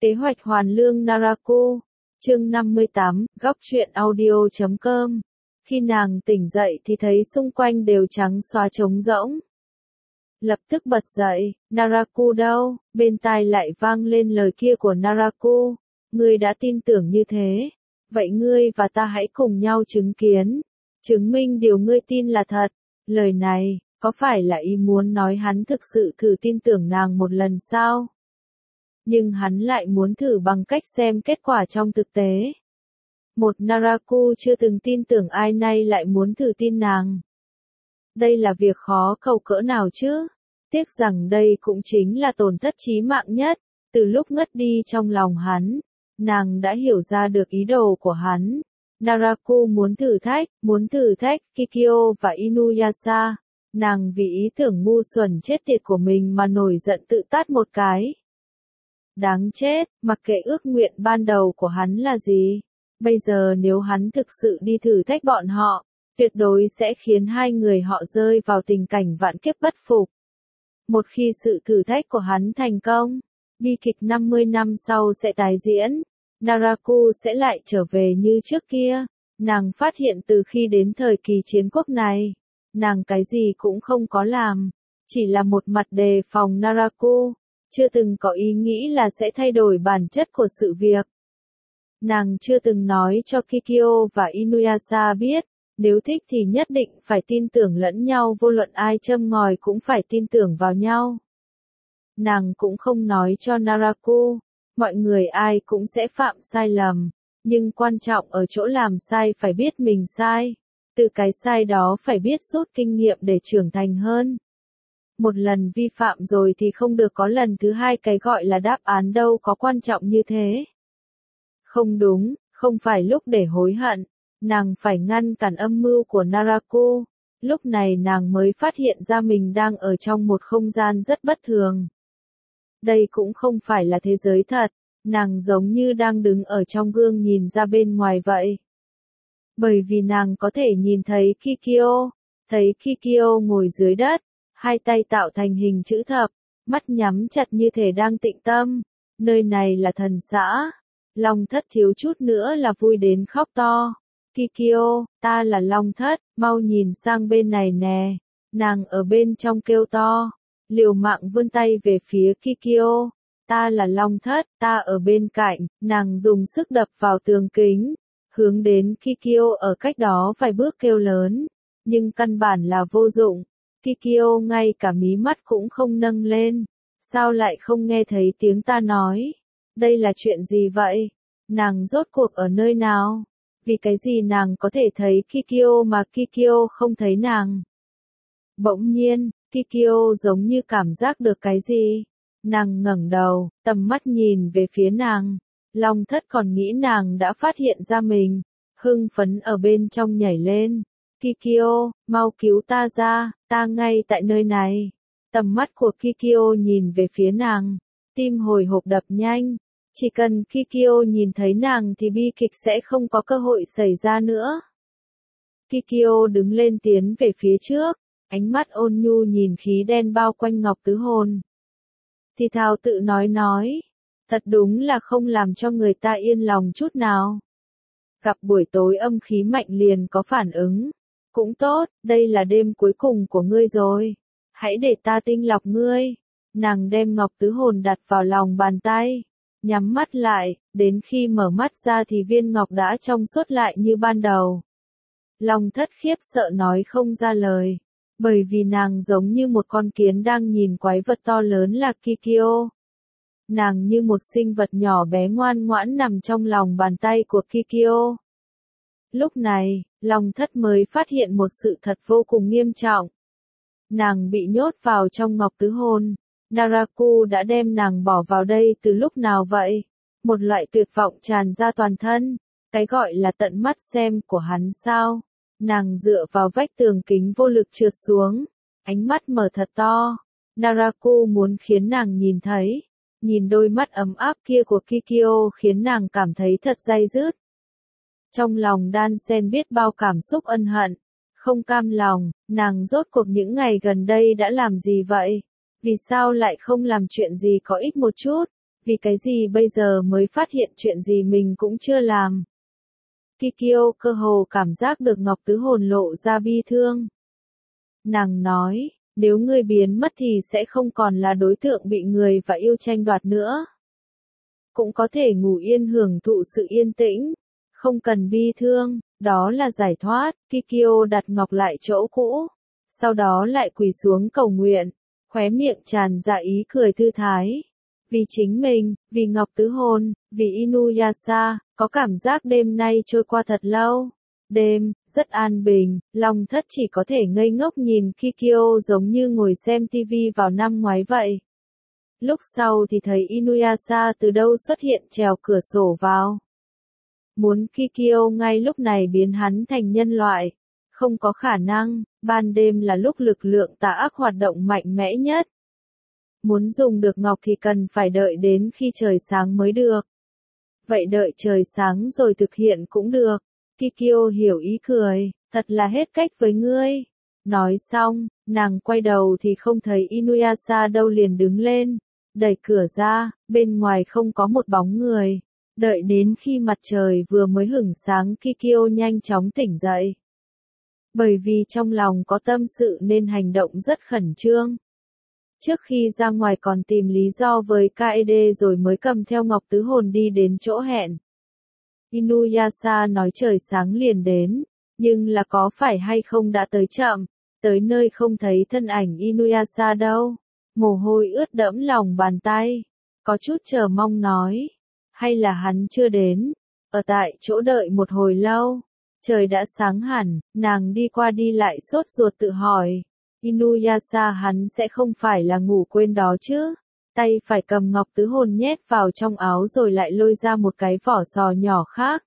Kế hoạch hoàn lương Naraku, chương 58, góc truyện audio.com. Khi nàng tỉnh dậy thì thấy xung quanh đều trắng xóa trống rỗng. Lập tức bật dậy, Naraku đâu? Bên tai lại vang lên lời kia của Naraku. Ngươi đã tin tưởng như thế. Vậy ngươi và ta hãy cùng nhau chứng kiến. Chứng minh điều ngươi tin là thật. Lời này, có phải là ý muốn nói hắn thực sự thử tin tưởng nàng một lần sao? Nhưng hắn lại muốn thử bằng cách xem kết quả trong thực tế. Một Naraku chưa từng tin tưởng ai nay lại muốn thử tin nàng. Đây là việc khó cầu cỡ nào chứ? Tiếc rằng đây cũng chính là tổn thất chí mạng nhất. Từ lúc ngất đi trong lòng hắn, nàng đã hiểu ra được ý đồ của hắn. Naraku muốn thử thách Kikyo và Inuyasha. Nàng vì ý tưởng ngu xuẩn chết tiệt của mình mà nổi giận tự tát một cái. Đáng chết, mặc kệ ước nguyện ban đầu của hắn là gì. Bây giờ nếu hắn thực sự đi thử thách bọn họ, tuyệt đối sẽ khiến hai người họ rơi vào tình cảnh vạn kiếp bất phục. Một khi sự thử thách của hắn thành công, bi kịch 50 năm sau sẽ tái diễn. Naraku sẽ lại trở về như trước kia. Nàng phát hiện từ khi đến thời kỳ chiến quốc này, nàng cái gì cũng không có làm, chỉ là một mặt đề phòng Naraku, chưa từng có ý nghĩ là sẽ thay đổi bản chất của sự việc. Nàng chưa từng nói cho Kikyo và Inuyasha biết, nếu thích thì nhất định phải tin tưởng lẫn nhau, vô luận ai châm ngòi cũng phải tin tưởng vào nhau. Nàng cũng không nói cho Naraku, mọi người ai cũng sẽ phạm sai lầm, nhưng quan trọng ở chỗ làm sai phải biết mình sai, từ cái sai đó phải biết rút kinh nghiệm để trưởng thành hơn. Một lần vi phạm rồi thì không được có lần thứ hai, cái gọi là đáp án đâu có quan trọng như thế. Không đúng, không phải lúc để hối hận, nàng phải ngăn cản âm mưu của Naraku. Lúc này nàng mới phát hiện ra mình đang ở trong một không gian rất bất thường. Đây cũng không phải là thế giới thật, nàng giống như đang đứng ở trong gương nhìn ra bên ngoài vậy. Bởi vì nàng có thể nhìn thấy Kikyo ngồi dưới đất, hai tay tạo thành hình chữ thập, mắt nhắm chặt như thể đang tĩnh tâm. Nơi này là thần xã. Long Thất thiếu chút nữa là vui đến khóc to. Kikyo, ta là Long Thất, mau nhìn sang bên này nè. Nàng ở bên trong kêu to, liều mạng vươn tay về phía Kikyo. Ta là Long Thất, ta ở bên cạnh. Nàng dùng sức đập vào tường kính, hướng đến Kikyo ở cách đó vài bước kêu lớn, nhưng căn bản là vô dụng. Kikyo ngay cả mí mắt cũng không nâng lên. Sao lại không nghe thấy tiếng ta nói? Đây là chuyện gì vậy? Nàng rốt cuộc ở nơi nào? Vì cái gì nàng có thể thấy Kikyo mà Kikyo không thấy nàng? Bỗng nhiên, Kikyo giống như cảm giác được cái gì. Nàng ngẩng đầu, tầm mắt nhìn về phía nàng. Long Thất còn nghĩ nàng đã phát hiện ra mình, hưng phấn ở bên trong nhảy lên. Kikyo, mau cứu ta ra, ta ngay tại nơi này. Tầm mắt của Kikyo nhìn về phía nàng, tim hồi hộp đập nhanh. Chỉ cần Kikyo nhìn thấy nàng thì bi kịch sẽ không có cơ hội xảy ra nữa. Kikyo đứng lên tiến về phía trước, ánh mắt ôn nhu nhìn khí đen bao quanh Ngọc Tứ Hồn. Thì thào tự nói, thật đúng là không làm cho người ta yên lòng chút nào. Gặp buổi tối âm khí mạnh liền có phản ứng. Cũng tốt, đây là đêm cuối cùng của ngươi rồi. Hãy để ta tinh lọc ngươi. Nàng đem Ngọc Tứ Hồn đặt vào lòng bàn tay, nhắm mắt lại, đến khi mở mắt ra thì viên ngọc đã trong suốt lại như ban đầu. Long Thất khiếp sợ nói không ra lời, bởi vì nàng giống như một con kiến đang nhìn quái vật to lớn là Kikyo. Nàng như một sinh vật nhỏ bé ngoan ngoãn nằm trong lòng bàn tay của Kikyo. Lúc này, Long Thất mới phát hiện một sự thật vô cùng nghiêm trọng. Nàng bị nhốt vào trong Ngọc Tứ Hồn. Naraku đã đem nàng bỏ vào đây từ lúc nào vậy? Một loại tuyệt vọng tràn ra toàn thân. Cái gọi là tận mắt xem của hắn sao? Nàng dựa vào vách tường kính vô lực trượt xuống. Ánh mắt mở thật to. Naraku muốn khiến nàng nhìn thấy. Nhìn đôi mắt ấm áp kia của Kikyo khiến nàng cảm thấy thật day dứt. Trong lòng đan xen biết bao cảm xúc ân hận, không cam lòng. Nàng rốt cuộc những ngày gần đây đã làm gì vậy? Vì sao lại không làm chuyện gì có ích một chút? Vì cái gì bây giờ mới phát hiện chuyện gì mình cũng chưa làm. Kikyo cơ hồ cảm giác được Ngọc Tứ Hồn lộ ra bi thương. Nàng nói, nếu ngươi biến mất thì sẽ không còn là đối tượng bị người và yêu tranh đoạt nữa. Cũng có thể ngủ yên hưởng thụ sự yên tĩnh, không cần bi thương, đó là giải thoát. Kikyo đặt ngọc lại chỗ cũ, sau đó lại quỳ xuống cầu nguyện, khóe miệng tràn ra ý cười thư thái. Vì chính mình, vì Ngọc Tứ Hồn, vì Inuyasha, có cảm giác đêm nay trôi qua thật lâu. Đêm, rất an bình, Long Thất chỉ có thể ngây ngốc nhìn Kikyo giống như ngồi xem tivi vào năm ngoái vậy. Lúc sau thì thấy Inuyasha từ đâu xuất hiện trèo cửa sổ vào. Muốn Kikyo ngay lúc này biến hắn thành nhân loại. Không có khả năng, ban đêm là lúc lực lượng tà ác hoạt động mạnh mẽ nhất. Muốn dùng được ngọc thì cần phải đợi đến khi trời sáng mới được. Vậy đợi trời sáng rồi thực hiện cũng được. Kikyo hiểu ý cười, thật là hết cách với ngươi. Nói xong, nàng quay đầu thì không thấy Inuyasha đâu liền đứng lên, đẩy cửa ra, bên ngoài không có một bóng người. Đợi đến khi mặt trời vừa mới hửng sáng Kikyo nhanh chóng tỉnh dậy. Bởi vì trong lòng có tâm sự nên hành động rất khẩn trương. Trước khi ra ngoài còn tìm lý do với Kaede rồi mới cầm theo Ngọc Tứ Hồn đi đến chỗ hẹn. Inuyasha nói trời sáng liền đến, nhưng là có phải hay không đã tới chậm, tới nơi không thấy thân ảnh Inuyasha đâu. Mồ hôi ướt đẫm lòng bàn tay, có chút chờ mong nói, hay là hắn chưa đến, ở tại chỗ đợi một hồi lâu. Trời đã sáng hẳn, nàng đi qua đi lại sốt ruột tự hỏi, Inuyasha hắn sẽ không phải là ngủ quên đó chứ. Tay phải cầm Ngọc Tứ Hồn nhét vào trong áo rồi lại lôi ra một cái vỏ sò nhỏ khác.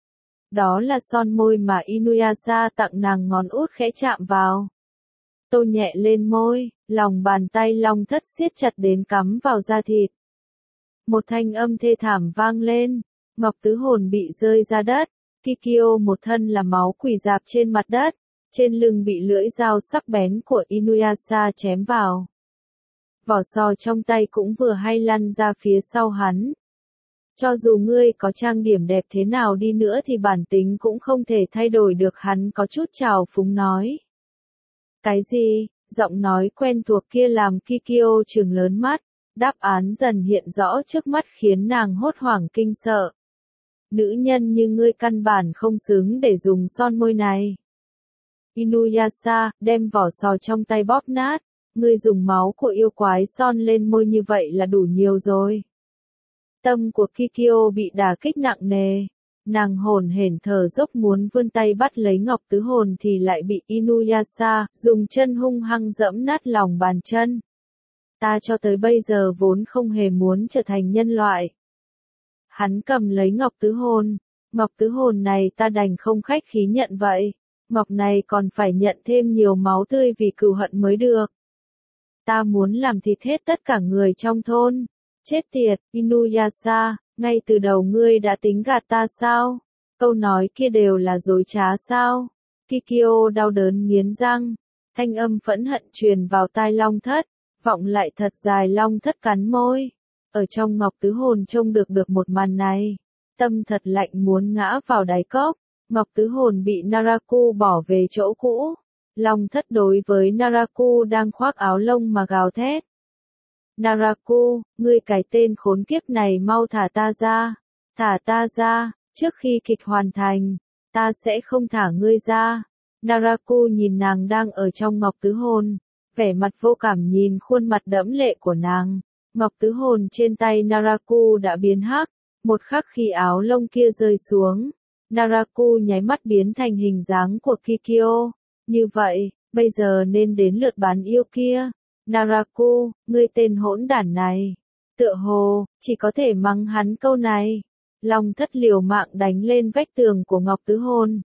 Đó là son môi mà Inuyasha tặng nàng, ngón út khẽ chạm vào. Tô nhẹ lên môi, lòng bàn tay Long Thất siết chặt đến cắm vào da thịt. Một thanh âm thê thảm vang lên, Ngọc Tứ Hồn bị rơi ra đất, Kikyo một thân là máu quỳ rạp trên mặt đất, trên lưng bị lưỡi dao sắc bén của Inuyasha chém vào. Vỏ sò trong tay cũng vừa hay lăn ra phía sau hắn. Cho dù ngươi có trang điểm đẹp thế nào đi nữa thì bản tính cũng không thể thay đổi được, hắn có chút trào phúng nói. Cái gì? Giọng nói quen thuộc kia làm Kikyo trừng lớn mắt, đáp án dần hiện rõ trước mắt khiến nàng hốt hoảng kinh sợ. Nữ nhân như ngươi căn bản không xứng để dùng son môi này. Inuyasha, đem vỏ sò trong tay bóp nát, ngươi dùng máu của yêu quái son lên môi như vậy là đủ nhiều rồi. Tâm của Kikyo bị đả kích nặng nề. Nàng hổn hển thở dốc muốn vươn tay bắt lấy Ngọc Tứ Hồn thì lại bị Inuyasha dùng chân hung hăng dẫm nát lòng bàn chân. Ta cho tới bây giờ vốn không hề muốn trở thành nhân loại. Hắn cầm lấy Ngọc Tứ Hồn. Ngọc Tứ Hồn này ta đành không khách khí nhận vậy. Ngọc này còn phải nhận thêm nhiều máu tươi vì cừu hận mới được. Ta muốn làm thịt hết tất cả người trong thôn. Chết tiệt, Inuyasha, ngay từ đầu ngươi đã tính gạt ta sao? Câu nói kia đều là dối trá sao? Kikyo đau đớn nghiến răng, thanh âm phẫn hận truyền vào tai Long Thất, vọng lại thật dài. Long Thất cắn môi. Ở trong Ngọc Tứ Hồn trông được một màn này, tâm thật lạnh muốn ngã vào đáy cốc. Ngọc Tứ Hồn bị Naraku bỏ về chỗ cũ. Long Thất đối với Naraku đang khoác áo lông mà gào thét. Naraku, ngươi cái tên khốn kiếp này mau thả ta ra. Thả ta ra, trước khi kịch hoàn thành, ta sẽ không thả ngươi ra. Naraku nhìn nàng đang ở trong Ngọc Tứ Hồn, vẻ mặt vô cảm nhìn khuôn mặt đẫm lệ của nàng. Ngọc Tứ Hồn trên tay Naraku đã biến hắc, một khắc khi áo lông kia rơi xuống, Naraku nháy mắt biến thành hình dáng của Kikyo. Như vậy, bây giờ nên đến lượt bán yêu kia. Naraku, ngươi tên hỗn đản này. Tựa hồ, chỉ có thể mắng hắn câu này. Long Thất liều mạng đánh lên vách tường của Ngọc Tứ Hồn.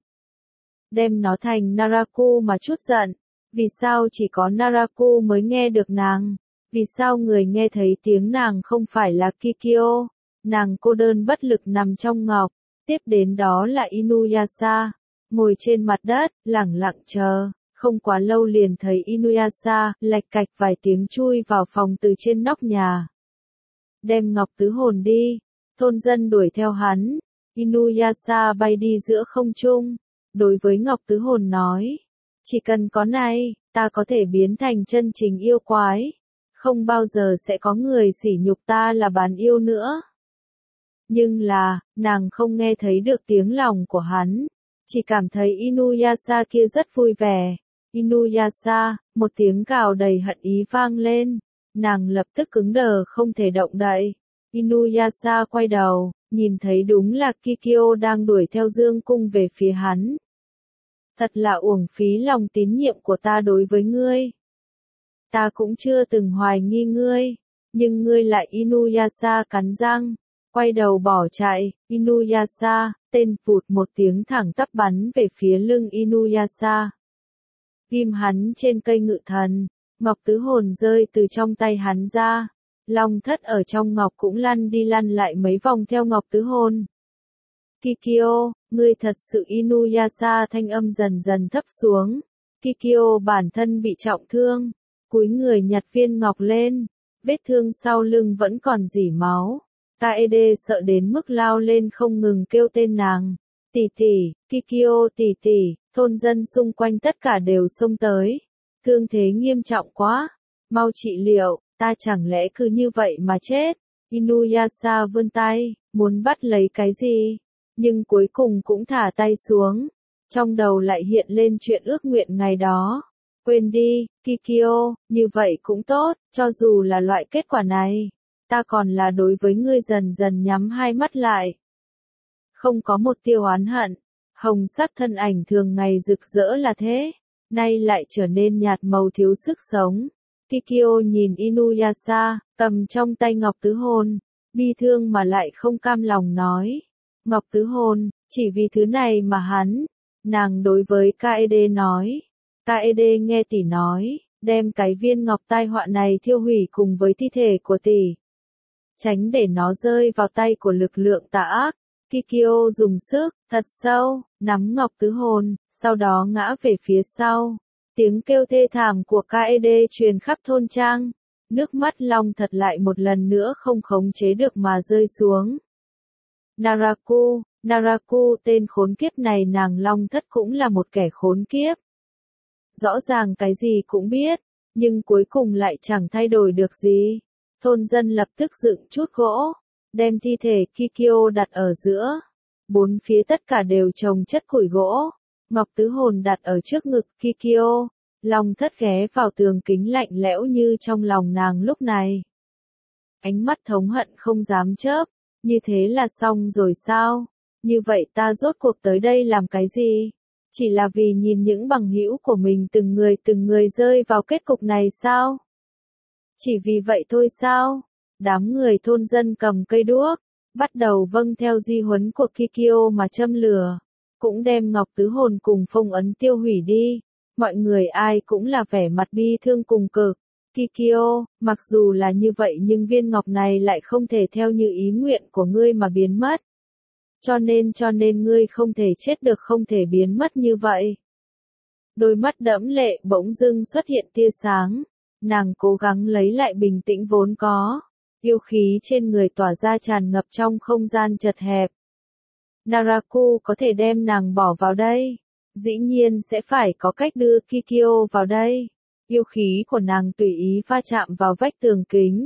Đem nó thành Naraku mà chút giận. Vì sao chỉ có Naraku mới nghe được nàng? Vì sao người nghe thấy tiếng nàng không phải là Kikyo? Nàng cô đơn bất lực nằm trong ngọc. Tiếp đến đó là Inuyasha, ngồi trên mặt đất, lẳng lặng chờ. Không quá lâu liền thấy Inuyasha, lạch cạch vài tiếng chui vào phòng từ trên nóc nhà. đem ngọc tứ hồn đi. Thôn dân đuổi theo hắn. Inuyasha bay đi giữa không trung. Đối với ngọc tứ hồn nói. Chỉ cần có này, ta có thể biến thành chân chính yêu quái. Không bao giờ sẽ có người sỉ nhục ta là bán yêu nữa. Nhưng là, nàng không nghe thấy được tiếng lòng của hắn. Chỉ cảm thấy Inuyasha kia rất vui vẻ. Inuyasha, một tiếng gào đầy hận ý vang lên. Nàng lập tức cứng đờ không thể động đậy. Inuyasha quay đầu, nhìn thấy đúng là Kikyo đang đuổi theo Dương Cung về phía hắn. Thật là uổng phí lòng tín nhiệm của ta đối với ngươi. Ta cũng chưa từng hoài nghi ngươi, nhưng ngươi lại. Inuyasha cắn răng, quay đầu bỏ chạy. Inuyasha, tên vụt một tiếng thẳng tắp bắn về phía lưng Inuyasha. Ghim hắn trên cây ngự thần, ngọc tứ hồn rơi từ trong tay hắn ra. Long thất ở trong ngọc cũng lăn đi lăn lại mấy vòng theo ngọc tứ hồn. Kikyo, ngươi thật sự. Inuyasha thanh âm dần dần thấp xuống. Kikyo bản thân bị trọng thương, cúi người nhặt viên ngọc lên, vết thương sau lưng vẫn còn rỉ máu. Kaede sợ đến mức lao lên không ngừng kêu tên nàng. Tỷ tỷ, Kikyo tỷ tỷ. Thôn dân xung quanh tất cả đều xông tới. Thương thế nghiêm trọng quá, mau trị liệu, ta chẳng lẽ cứ như vậy mà chết. Inuyasha vươn tay, muốn bắt lấy cái gì, nhưng cuối cùng cũng thả tay xuống. Trong đầu lại hiện lên chuyện ước nguyện ngày đó. Quên đi, Kikyo, như vậy cũng tốt, cho dù là loại kết quả này, ta còn là đối với ngươi. Dần dần nhắm hai mắt lại. Không có một tia oán hận, hồng sắc thân ảnh thường ngày rực rỡ là thế, nay lại trở nên nhạt màu thiếu sức sống. Kikyo nhìn Inuyasha, cầm trong tay ngọc tứ hồn, bi thương mà lại không cam lòng nói. Ngọc tứ hồn, chỉ vì thứ này mà hắn. Nàng đối với Kaede nói. Kaede nghe tỷ nói, đem cái viên ngọc tai họa này thiêu hủy cùng với thi thể của tỷ. Tránh để nó rơi vào tay của lực lượng tà ác. Kikyo dùng sức, thật sâu, nắm ngọc tứ hồn, sau đó ngã về phía sau. Tiếng kêu thê thảm của Kaede truyền khắp thôn trang. Nước mắt long thật lại một lần nữa không khống chế được mà rơi xuống. Naraku, tên khốn kiếp này. Nàng long thất cũng là một kẻ khốn kiếp. Rõ ràng cái gì cũng biết, nhưng cuối cùng lại chẳng thay đổi được gì. Thôn dân lập tức dựng chút gỗ, đem thi thể Kikyo đặt ở giữa. Bốn phía tất cả đều trồng chất củi gỗ. Ngọc tứ hồn đặt ở trước ngực Kikyo. Long thất ghé vào tường kính lạnh lẽo như trong lòng nàng lúc này. Ánh mắt thống hận không dám chớp. Như thế là xong rồi sao? Như vậy ta rốt cuộc tới đây làm cái gì? Chỉ là vì nhìn những bằng hữu của mình từng người rơi vào kết cục này sao? Chỉ vì vậy thôi sao? Đám người thôn dân cầm cây đuốc, bắt đầu vâng theo di huấn của Kikyo mà châm lửa, cũng đem ngọc tứ hồn cùng phong ấn tiêu hủy đi. Mọi người ai cũng là vẻ mặt bi thương cùng cực. Kikyo, mặc dù là như vậy nhưng viên ngọc này lại không thể theo như ý nguyện của ngươi mà biến mất. Cho nên ngươi không thể chết được, không thể biến mất như vậy. Đôi mắt đẫm lệ bỗng dưng xuất hiện tia sáng. Nàng cố gắng lấy lại bình tĩnh vốn có. Yêu khí trên người tỏa ra tràn ngập trong không gian chật hẹp. Naraku có thể đem nàng bỏ vào đây. Dĩ nhiên sẽ phải có cách đưa Kikyo vào đây. Yêu khí của nàng tùy ý va chạm vào vách tường kính.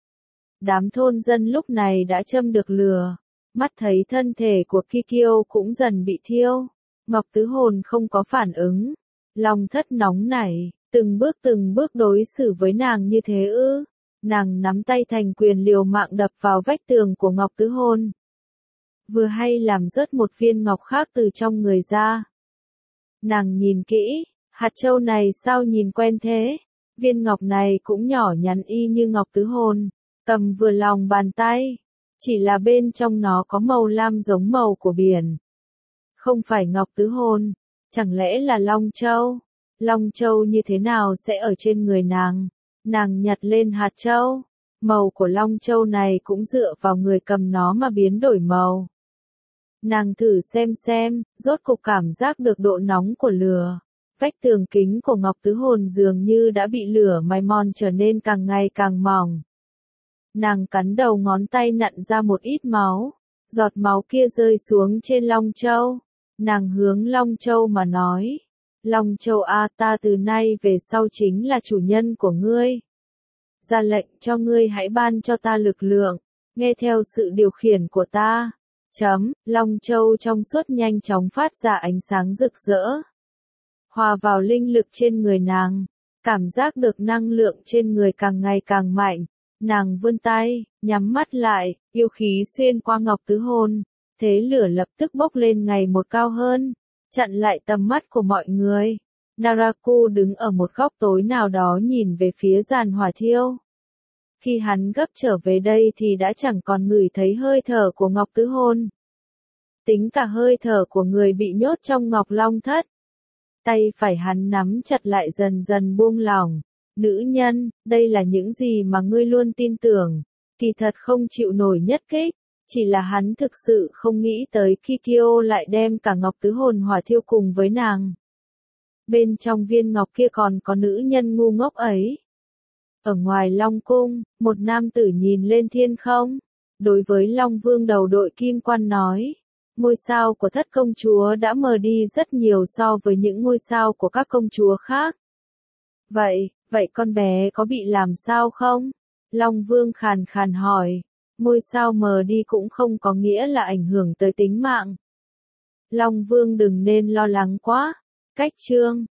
Đám thôn dân lúc này đã châm được lửa. Mắt thấy thân thể của Kikyo cũng dần bị thiêu. Ngọc tứ hồn không có phản ứng. Long thất nóng nảy, từng bước đối xử với nàng như thế ư? Nàng nắm tay thành quyền liều mạng đập vào vách tường của ngọc tứ hồn. Vừa hay làm rớt một viên ngọc khác từ trong người ra. Nàng nhìn kỹ, hạt châu này sao nhìn quen thế? Viên ngọc này cũng nhỏ nhắn y như ngọc tứ hồn, cầm vừa lòng bàn tay. Chỉ là bên trong nó có màu lam giống màu của biển. Không phải ngọc tứ hồn, chẳng lẽ là Long Châu? Long Châu như thế nào sẽ ở trên người nàng? Nàng nhặt lên hạt châu. Màu của Long Châu này cũng dựa vào người cầm nó mà biến đổi màu. Nàng thử xem, rốt cục cảm giác được độ nóng của lửa. Vách tường kính của ngọc tứ hồn dường như đã bị lửa mài mòn trở nên càng ngày càng mỏng. Nàng cắn đầu ngón tay nặn ra một ít máu. Giọt máu kia rơi xuống trên Long Châu. Nàng hướng Long Châu mà nói. Long Châu a, ta từ nay về sau chính là chủ nhân của ngươi. Ra lệnh cho ngươi hãy ban cho ta lực lượng, nghe theo sự điều khiển của ta. Long Châu trong suốt nhanh chóng phát ra ánh sáng rực rỡ. Hòa vào linh lực trên người nàng, cảm giác được năng lượng trên người càng ngày càng mạnh. Nàng vươn tay, nhắm mắt lại, yêu khí xuyên qua ngọc tứ hồn, thế lửa lập tức bốc lên ngày một cao hơn, chặn lại tầm mắt của mọi người. Naraku đứng ở một góc tối nào đó nhìn về phía giàn hỏa thiêu. Khi hắn gấp trở về đây thì đã chẳng còn ngửi thấy hơi thở của ngọc tứ hồn. Tính cả hơi thở của người bị nhốt trong ngọc long thất. Tay phải hắn nắm chặt lại dần dần buông lỏng. Nữ nhân, đây là những gì mà ngươi luôn tin tưởng. Kỳ thật không chịu nổi nhất kích. Chỉ là hắn thực sự không nghĩ tới Kikyo lại đem cả ngọc tứ hồn hỏa thiêu cùng với nàng. Bên trong viên ngọc kia còn có nữ nhân ngu ngốc ấy. Ở ngoài Long Cung, một nam tử nhìn lên thiên không. Đối với Long Vương đầu đội kim quan nói. Ngôi sao của thất công chúa đã mờ đi rất nhiều so với những ngôi sao của các công chúa khác. Vậy con bé có bị làm sao không? Long Vương khàn khàn hỏi. Ngôi sao mờ đi cũng không có nghĩa là ảnh hưởng tới tính mạng. Long Vương đừng nên lo lắng quá. Cách chương